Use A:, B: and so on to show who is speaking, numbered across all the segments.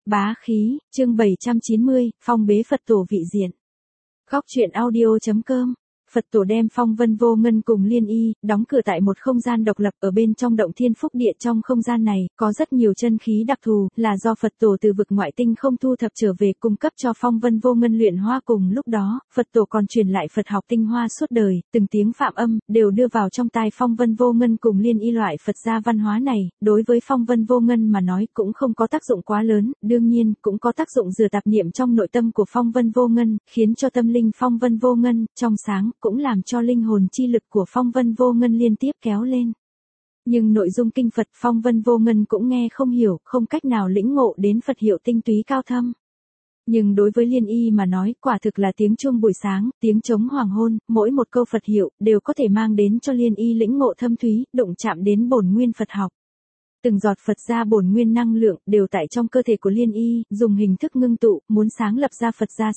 A: Bá khí, chương 790, phong bế Phật tổ vị diện. Góc truyện audio.com. Phật tổ đem Phong Vân Vô Ngân cùng Liên Y, đóng cửa tại một không gian độc lập ở bên trong động Thiên Phúc Địa. Trong không gian này, có rất nhiều chân khí đặc thù, là do Phật tổ từ vực ngoại tinh không thu thập trở về cung cấp cho Phong Vân Vô Ngân luyện hóa. Cùng lúc đó, Phật tổ còn truyền lại Phật học tinh hoa suốt đời, từng tiếng phạm âm, đều đưa vào trong tai Phong Vân Vô Ngân cùng Liên Y. Loại Phật gia văn hóa này, đối với Phong Vân Vô Ngân mà nói cũng không có tác dụng quá lớn, đương nhiên, cũng có tác dụng rửa tạp niệm trong nội tâm của Phong Vân Vô Ngân, khiến cho tâm linh Phong Vân Vô Ngân, trong sáng, cũng làm cho linh hồn chi lực của Phong Vân Vô Ngân liên tiếp kéo lên. Nhưng nội dung kinh Phật Phong Vân Vô Ngân cũng nghe không hiểu, không cách nào lĩnh ngộ đến Phật hiệu tinh túy cao thâm. Nhưng đối với Liên Y mà nói, quả thực là tiếng chuông buổi sáng, tiếng trống hoàng hôn, mỗi một câu Phật hiệu, đều có thể mang đến cho Liên Y lĩnh ngộ thâm thúy, đụng chạm đến bổn nguyên Phật học. Từng giọt Phật gia bổn nguyên năng lượng, đều tại trong cơ thể của Liên Y, dùng hình thức ngưng tụ, muốn sáng lập ra Phật gia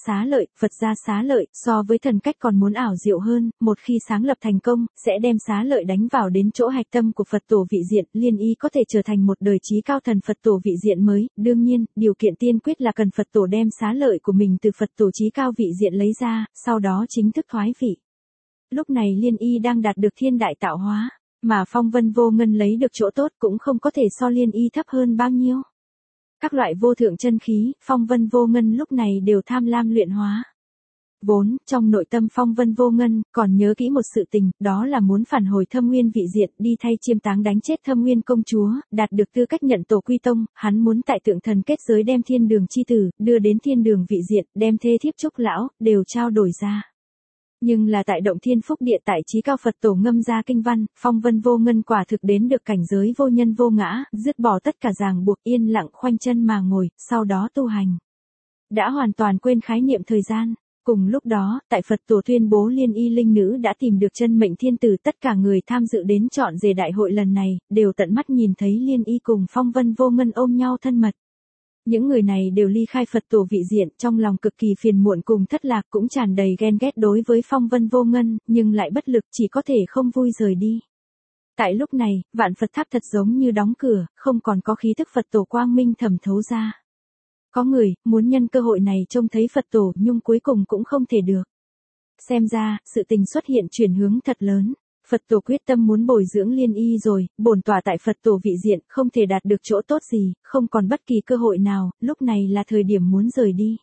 A: xá lợi, so với thần cách còn muốn ảo diệu hơn, một khi sáng lập thành công, sẽ đem xá lợi đánh vào đến chỗ hạch tâm của Phật tổ vị diện, Liên Y có thể trở thành một đời trí cao thần Phật tổ vị diện mới, đương nhiên, điều kiện tiên quyết là cần Phật tổ đem xá lợi của mình từ Phật tổ trí cao vị diện lấy ra, sau đó chính thức thoái vị. Lúc này Liên Y đang đạt được thiên đại tạo hóa. Mà Phong Vân Vô Ngân lấy được chỗ tốt cũng không có thể so Liên Y thấp hơn bao nhiêu. Các loại vô thượng chân khí, Phong Vân Vô Ngân lúc này đều tham lam luyện hóa. Vốn, trong nội tâm Phong Vân Vô Ngân, còn nhớ kỹ một sự tình, đó là muốn phản hồi Thâm Nguyên vị diện, đi thay chiêm táng đánh chết Thâm Nguyên công chúa, đạt được tư cách nhận tổ quy tông, hắn muốn tại tượng thần kết giới đem thiên đường chi tử, đưa đến thiên đường vị diện, đem thê thiếp trúc lão, đều trao đổi ra. Nhưng là tại động Thiên Phúc Địa tại trí cao Phật tổ ngâm ra kinh văn, Phong Vân Vô Ngân quả thực đến được cảnh giới vô nhân vô ngã, dứt bỏ tất cả ràng buộc, yên lặng khoanh chân mà ngồi, sau đó tu hành. Đã hoàn toàn quên khái niệm thời gian. Cùng lúc đó, tại Phật tổ tuyên bố Liên Y linh nữ đã tìm được chân mệnh thiên tử, tất cả người tham dự đến chọn rể đại hội lần này, đều tận mắt nhìn thấy Liên Y cùng Phong Vân Vô Ngân ôm nhau thân mật. Những người này đều ly khai Phật tổ vị diện, trong lòng cực kỳ phiền muộn cùng thất lạc, cũng tràn đầy ghen ghét đối với Phong Vân Vô Ngân, nhưng lại bất lực, chỉ có thể không vui rời đi. Tại lúc này, vạn Phật tháp thật giống như đóng cửa, không còn có khí thức Phật tổ quang minh thẩm thấu ra. Có người muốn nhân cơ hội này trông thấy Phật tổ, nhưng cuối cùng cũng không thể được. Xem ra, sự tình xuất hiện chuyển hướng thật lớn. Phật tổ quyết tâm muốn bồi dưỡng Liên Y rồi, bổn tọa tại Phật tổ vị diện, không thể đạt được chỗ tốt gì, không còn bất kỳ cơ hội nào, lúc này là thời điểm muốn rời đi.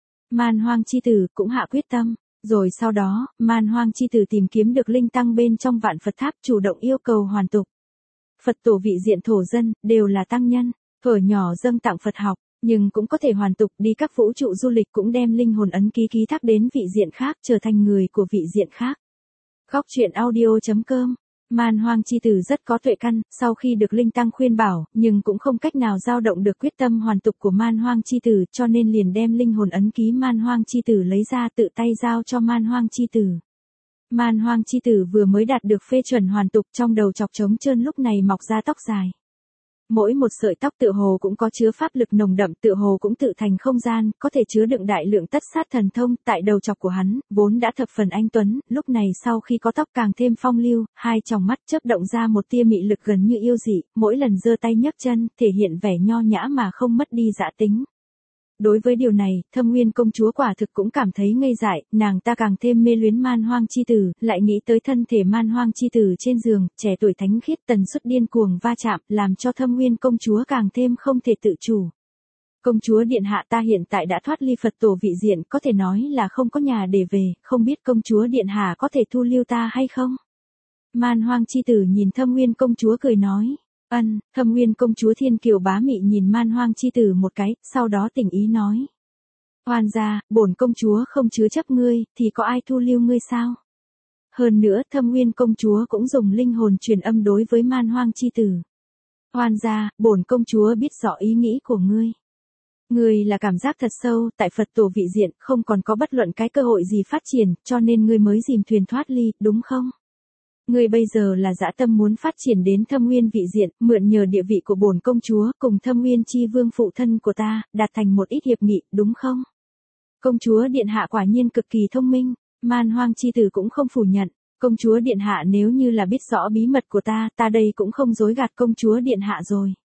A: Man Hoang chi tử cũng hạ quyết tâm, rồi sau đó, Man Hoang chi tử tìm kiếm được linh tăng bên trong vạn Phật tháp, chủ động yêu cầu hoàn tục. Phật tổ vị diện thổ dân, đều là tăng nhân, thuở nhỏ dâng tặng Phật học, nhưng cũng có thể hoàn tục, đi các vũ trụ du lịch, cũng đem linh hồn ấn ký ký thác đến vị diện khác, trở thành người của vị diện khác. Góc truyện audio.com. Man Hoang chi tử rất có tuệ căn, sau khi được linh tăng khuyên bảo, nhưng cũng không cách nào dao động được quyết tâm hoàn tục của Man Hoang chi tử, cho nên liền đem linh hồn ấn ký Man Hoang chi tử lấy ra, tự tay giao cho Man Hoang chi tử. Man Hoang chi tử vừa mới đạt được phê chuẩn hoàn tục, trong đầu chọc trống trơn lúc này mọc ra tóc dài. Mỗi một sợi tóc tựa hồ cũng có chứa pháp lực nồng đậm, tựa hồ cũng tự thành không gian, có thể chứa đựng đại lượng tất sát thần thông. Tại đầu chọc của hắn, vốn đã thập phần anh tuấn, lúc này sau khi có tóc càng thêm phong lưu, hai tròng mắt chớp động ra một tia mị lực gần như yêu dị, mỗi lần giơ tay nhấc chân, thể hiện vẻ nho nhã mà không mất đi dã tính. Đối với điều này, Thâm Nguyên công chúa quả thực cũng cảm thấy ngây dại, nàng ta càng thêm mê luyến Man Hoang chi tử, lại nghĩ tới thân thể Man Hoang chi tử trên giường, trẻ tuổi thánh khiết, tần suất điên cuồng va chạm, làm cho Thâm Nguyên công chúa càng thêm không thể tự chủ. Công chúa điện hạ, ta hiện tại đã thoát ly Phật tổ vị diện, có thể nói là không có nhà để về, không biết công chúa điện hạ có thể thu lưu ta hay không? Man Hoang chi tử nhìn Thâm Nguyên công chúa cười nói. Thâm Nguyên công chúa thiên kiều bá mị nhìn Man Hoang chi tử một cái, sau đó tình ý nói. Hoan gia, bổn công chúa không chứa chấp ngươi, thì có ai thu lưu ngươi sao? Hơn nữa, Thâm Nguyên công chúa cũng dùng linh hồn truyền âm đối với Man Hoang chi tử. Hoan gia, bổn công chúa biết rõ ý nghĩ của ngươi. Ngươi là cảm giác thật sâu, tại Phật tổ vị diện, không còn có bất luận cái cơ hội gì phát triển, cho nên ngươi mới dìm thuyền thoát ly, đúng không? Ngươi bây giờ là dã tâm muốn phát triển đến Thâm Nguyên vị diện, mượn nhờ địa vị của bổn công chúa, cùng Thâm Nguyên chi vương phụ thân của ta, đạt thành một ít hiệp nghị, đúng không? Công chúa điện hạ quả nhiên cực kỳ thông minh, Man Hoang chi tử cũng không phủ nhận. Công chúa điện hạ nếu như là biết rõ bí mật của ta đây cũng không dối gạt công chúa điện hạ rồi.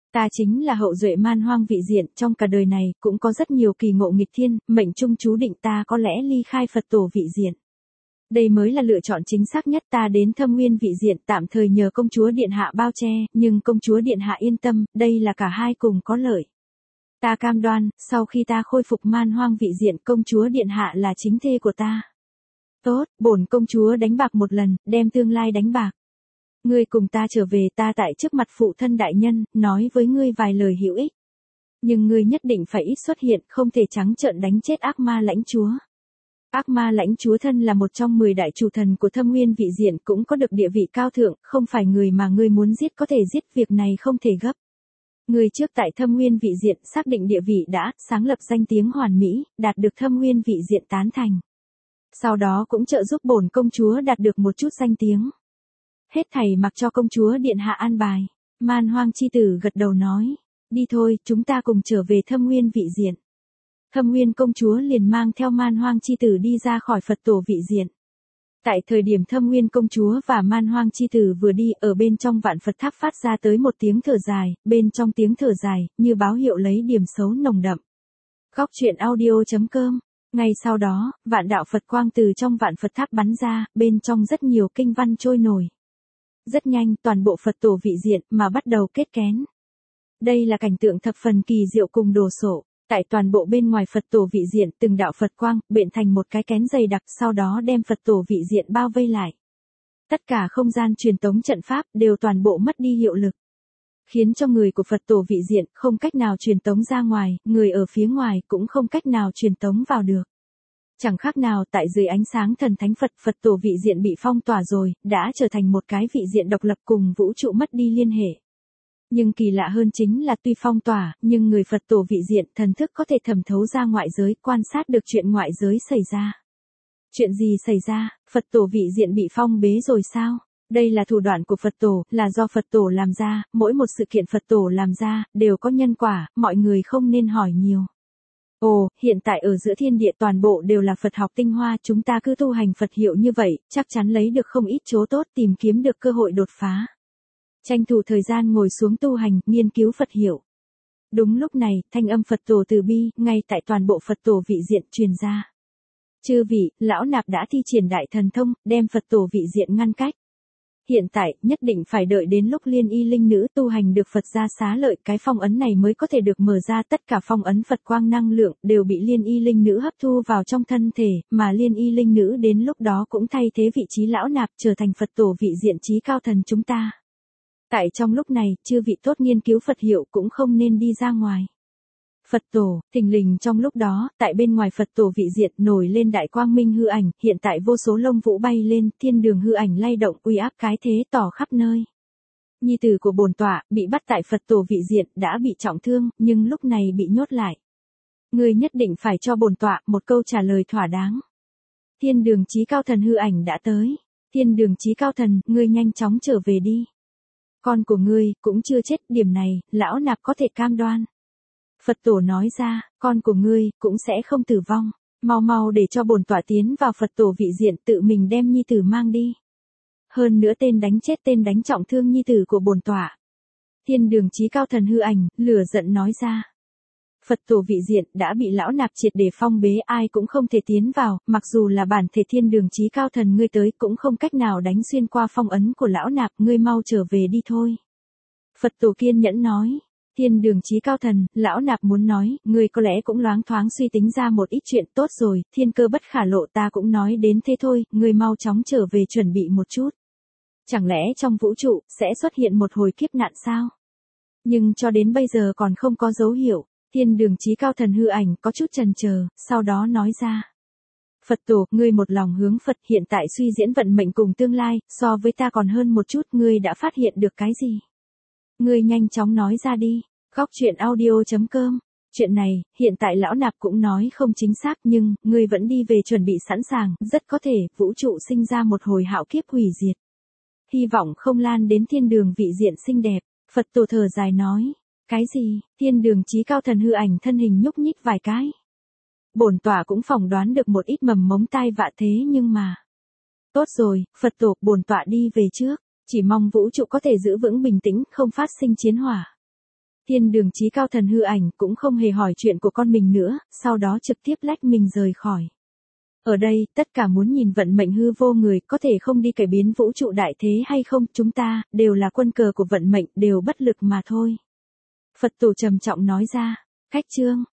A: Ta chính là hậu duệ man hoang vị diện, trong cả đời này cũng có rất nhiều kỳ ngộ nghịch thiên, mệnh trung chú định ta có lẽ ly khai Phật tổ vị diện. Đây mới là lựa chọn chính xác nhất, ta đến Thâm Nguyên vị diện tạm thời nhờ công chúa điện hạ bao che, nhưng công chúa điện hạ yên tâm, đây là cả hai cùng có lợi. Ta cam đoan, sau khi ta khôi phục man hoang vị diện, công chúa điện hạ là chính thê của ta. Tốt, bổn công chúa đánh bạc một lần, đem tương lai đánh bạc. Ngươi cùng ta trở về, ta tại trước mặt phụ thân đại nhân, nói với ngươi vài lời hữu ích. Nhưng ngươi nhất định phải ít xuất hiện, không thể trắng trợn đánh chết ác ma lãnh chúa. Ác ma lãnh chúa thân là một trong 10 đại chủ thần của Thâm Nguyên vị diện, cũng có được địa vị cao thượng, không phải người mà ngươi muốn giết có thể giết, việc này không thể gấp. Ngươi trước tại Thâm Nguyên vị diện xác định địa vị đã, sáng lập danh tiếng hoàn mỹ, đạt được Thâm Nguyên vị diện tán thành. Sau đó cũng trợ giúp bổn công chúa đạt được một chút danh tiếng. Hết thảy mặc cho công chúa điện hạ an bài. Man hoang chi tử gật đầu nói. Đi thôi, chúng ta cùng trở về Thâm Nguyên vị diện. Thâm Nguyên công chúa liền mang theo man hoang chi tử đi ra khỏi Phật tổ vị diện. Tại thời điểm Thâm Nguyên công chúa và man hoang chi tử vừa đi, ở bên trong vạn Phật tháp phát ra tới một tiếng thở dài, bên trong tiếng thở dài, như báo hiệu lấy điểm xấu nồng đậm. Góc truyện audio.com. Ngay sau đó, vạn đạo Phật quang từ trong vạn Phật tháp bắn ra, bên trong rất nhiều kinh văn trôi nổi. Rất nhanh, toàn bộ Phật tổ vị diện mà bắt đầu kết kén. Đây là cảnh tượng thập phần kỳ diệu cùng đồ sộ. Tại toàn bộ bên ngoài Phật tổ vị diện, từng đạo Phật quang bện thành một cái kén dày đặc, sau đó đem Phật tổ vị diện bao vây lại. Tất cả không gian truyền tống trận pháp đều toàn bộ mất đi hiệu lực, khiến cho người của Phật tổ vị diện không cách nào truyền tống ra ngoài, người ở phía ngoài cũng không cách nào truyền tống vào được. Chẳng khác nào tại dưới ánh sáng thần thánh Phật, Phật tổ vị diện bị phong tỏa rồi, đã trở thành một cái vị diện độc lập cùng vũ trụ mất đi liên hệ. Nhưng kỳ lạ hơn chính là tuy phong tỏa, nhưng người Phật tổ vị diện thần thức có thể thẩm thấu ra ngoại giới, quan sát được chuyện ngoại giới xảy ra. Chuyện gì xảy ra? Phật tổ vị diện bị phong bế rồi sao? Đây là thủ đoạn của Phật tổ, là do Phật tổ làm ra, mỗi một sự kiện Phật tổ làm ra, đều có nhân quả, mọi người không nên hỏi nhiều. Ồ, hiện tại ở giữa thiên địa toàn bộ đều là Phật học tinh hoa, chúng ta cứ tu hành Phật hiệu như vậy, chắc chắn lấy được không ít chỗ tốt, tìm kiếm được cơ hội đột phá. Tranh thủ thời gian ngồi xuống tu hành, nghiên cứu Phật hiệu. Đúng lúc này, thanh âm Phật tổ từ bi, ngay tại toàn bộ Phật tổ vị diện truyền ra. Chư vị, lão nạp đã thi triển đại thần thông, đem Phật tổ vị diện ngăn cách. Hiện tại, nhất định phải đợi đến lúc Liên Y Linh Nữ tu hành được Phật gia xá lợi, cái phong ấn này mới có thể được mở ra, tất cả phong ấn Phật quang năng lượng, đều bị Liên Y Linh Nữ hấp thu vào trong thân thể, mà Liên Y Linh Nữ đến lúc đó cũng thay thế vị trí lão nạp trở thành Phật tổ vị diện trí cao thần chúng ta. Tại trong lúc này, chư vị tốt nghiên cứu Phật hiệu cũng không nên đi ra ngoài. Phật tổ, thình lình trong lúc đó, tại bên ngoài Phật tổ vị diện nổi lên đại quang minh hư ảnh, hiện tại vô số lông vũ bay lên, thiên đường hư ảnh lay động, uy áp cái thế tỏ khắp nơi. Nhi tử của bổn tọa, bị bắt tại Phật tổ vị diện, đã bị trọng thương, nhưng lúc này bị nhốt lại. Ngươi nhất định phải cho bổn tọa một câu trả lời thỏa đáng. Thiên đường chí cao thần hư ảnh đã tới. Thiên đường chí cao thần, ngươi nhanh chóng trở về đi. Con của ngươi, cũng chưa chết, điểm này, lão nạp có thể cam đoan. Phật tổ nói ra, con của ngươi, cũng sẽ không tử vong. Mau mau để cho bổn tọa tiến vào Phật tổ vị diện, tự mình đem nhi tử mang đi. Hơn nữa tên đánh chết tên đánh trọng thương nhi tử của bổn tọa. Thiên đường chí cao thần hư ảnh, lửa giận nói ra. Phật tổ vị diện đã bị lão nạp triệt để phong bế, ai cũng không thể tiến vào, mặc dù là bản thể thiên đường chí cao thần ngươi tới cũng không cách nào đánh xuyên qua phong ấn của lão nạp, ngươi mau trở về đi thôi. Phật tổ kiên nhẫn nói. Thiên đường chí cao thần, lão nạp muốn nói, ngươi có lẽ cũng loáng thoáng suy tính ra một ít chuyện, tốt rồi, thiên cơ bất khả lộ, ta cũng nói đến thế thôi, ngươi mau chóng trở về chuẩn bị một chút. Chẳng lẽ trong vũ trụ, sẽ xuất hiện một hồi kiếp nạn sao? Nhưng cho đến bây giờ còn không có dấu hiệu. Thiên đường chí cao thần hư ảnh có chút chần chờ, sau đó nói ra. Phật tổ, ngươi một lòng hướng Phật, hiện tại suy diễn vận mệnh cùng tương lai, so với ta còn hơn một chút, ngươi đã phát hiện được cái gì? Ngươi nhanh chóng nói ra đi. Góc truyện audio.com. Chuyện này, hiện tại lão nạp cũng nói không chính xác, nhưng, ngươi vẫn đi về chuẩn bị sẵn sàng, rất có thể, vũ trụ sinh ra một hồi hạo kiếp hủy diệt. Hy vọng không lan đến thiên đường vị diện xinh đẹp. Phật tổ thở dài nói. Cái gì? Thiên đường chí cao thần hư ảnh thân hình nhúc nhích vài cái. Bổn tọa cũng phỏng đoán được một ít mầm mống tai vạ thế nhưng mà. Tốt rồi, Phật tổ, bổn tọa đi về trước. Chỉ mong vũ trụ có thể giữ vững bình tĩnh, không phát sinh chiến hỏa. Thiên đường chí cao thần hư ảnh cũng không hề hỏi chuyện của con mình nữa, sau đó trực tiếp lách mình rời khỏi. Ở đây, tất cả muốn nhìn vận mệnh hư vô người có thể không đi cải biến vũ trụ đại thế hay không, chúng ta, đều là quân cờ của vận mệnh, đều bất lực mà thôi. Phật tổ trầm trọng nói ra, khách chương.